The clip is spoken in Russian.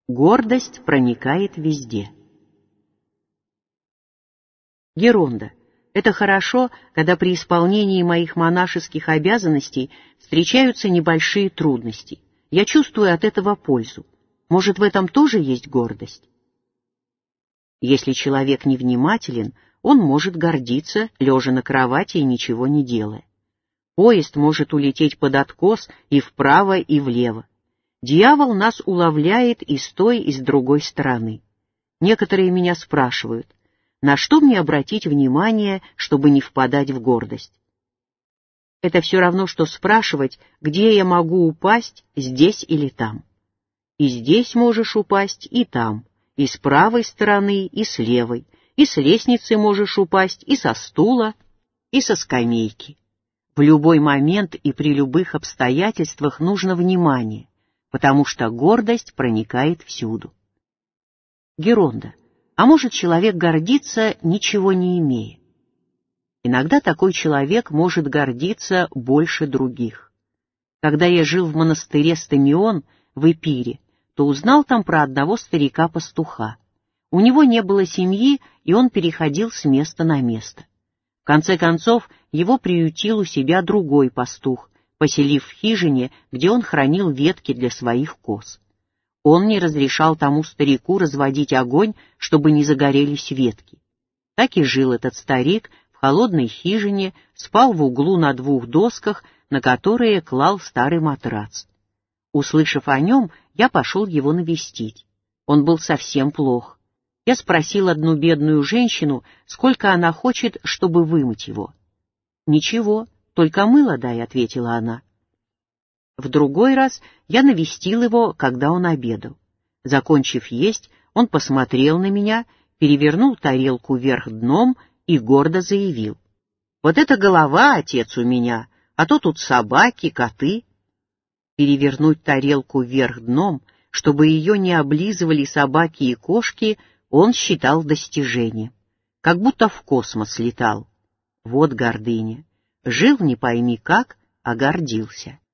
Гордость проникает везде. Геронда. Это хорошо, когда при исполнении моих монашеских обязанностей встречаются небольшие трудности. Я чувствую от этого пользу. Может, в этом тоже есть гордость? Если человек невнимателен, он может гордиться, лежа на кровати и ничего не делая. Поезд может улететь под откос и вправо, и влево. Дьявол нас уловляет и с той, и с другой стороны. Некоторые меня спрашивают, на что мне обратить внимание, чтобы не впадать в гордость? Это все равно, что спрашивать, где я могу упасть, здесь или там. И здесь можешь упасть, и там, и с правой стороны, и с левой, и с лестницы можешь упасть, и со стула, и со скамейки. В любой момент и при любых обстоятельствах нужно внимание, потому что гордость проникает всюду. Геронда. А может человек гордиться, ничего не имея? Иногда такой человек может гордиться больше других. Когда я жил в монастыре Стамион в Эпире, то узнал там про одного старика-пастуха. У него не было семьи, и он переходил с места на место. В конце концов, его приютил у себя другой пастух, поселив в хижине, где он хранил ветки для своих коз. Он не разрешал тому старику разводить огонь, чтобы не загорелись ветки. Так и жил этот старик в холодной хижине, спал в углу на 2 досках, на которые клал старый матрац. Услышав о нем, я пошел его навестить. Он был совсем плох. Я спросил одну бедную женщину, сколько она хочет, чтобы вымыть его. «Ничего, только мыло дай», — ответила она. В другой раз я навестил его, когда он обедал. Закончив есть, он посмотрел на меня, перевернул тарелку вверх дном и гордо заявил: «Вот это голова, отец, у меня, а то тут собаки, коты». Перевернуть тарелку вверх дном, чтобы ее не облизывали собаки и кошки, он считал достижением, как будто в космос летал. Вот гордыня. Жил не пойми как, а гордился.